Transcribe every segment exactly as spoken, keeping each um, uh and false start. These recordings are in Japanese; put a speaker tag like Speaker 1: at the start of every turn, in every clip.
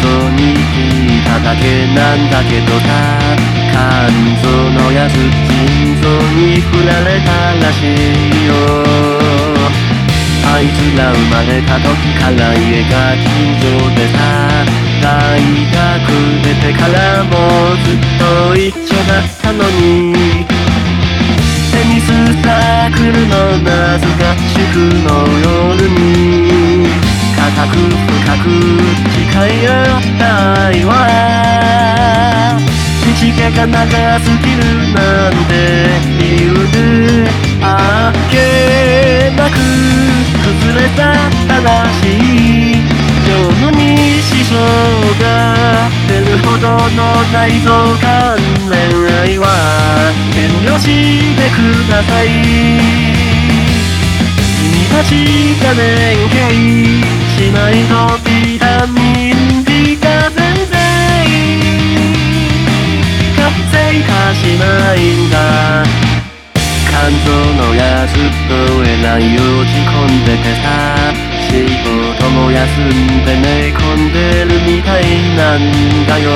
Speaker 1: 当に聞いただけなんだけどさ、肝臓のやつ心臓に振られたらしいよ。あいつら生まれた時から家が近所でさ、大学出てからもずっと一緒だったのに、テニスサークルの謎合宿の夜に固く深く誓い合った愛は、父毛が長すぎるなんて理由であっけなく崩れた話、業務に支障が出るほどの内臓関連愛は遠慮してください。君たちが連携しないとビタミン D が全然活性化しないんだ。肝臓のやつとえらい落ち込んでてさ、仕事も休んで寝込んでるみたいなんだよ。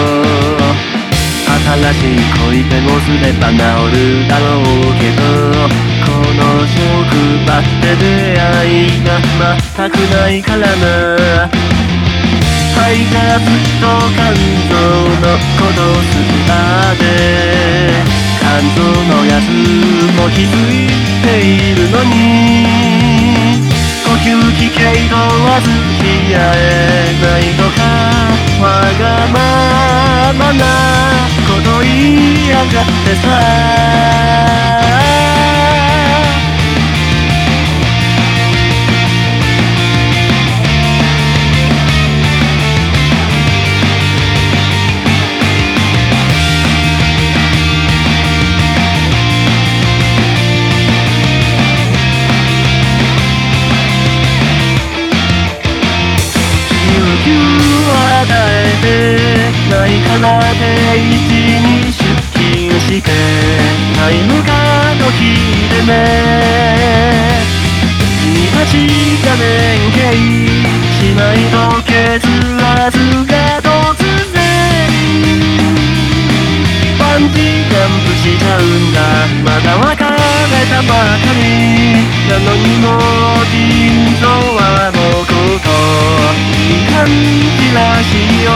Speaker 1: 新しい恋でもすれば治るだろうけど、この職場って出会いが全くないからな。肺がずっと肝臓のことするだで、肝臓のやつも気づいているのに、呼吸器系問わず冷やえないとか、わがままなこと言いやがってさ。ないから定時に出勤してタイムカード引いてね。君たちが連携しないと血圧が突然パンチジャンプしちゃうんだ。まだ別れたばかりなのにもう心臓は僕といい感じらしいよ。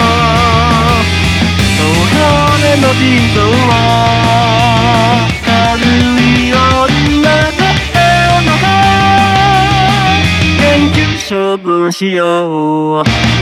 Speaker 1: 俺の心臓は軽い女だったのか、研究処分しよう。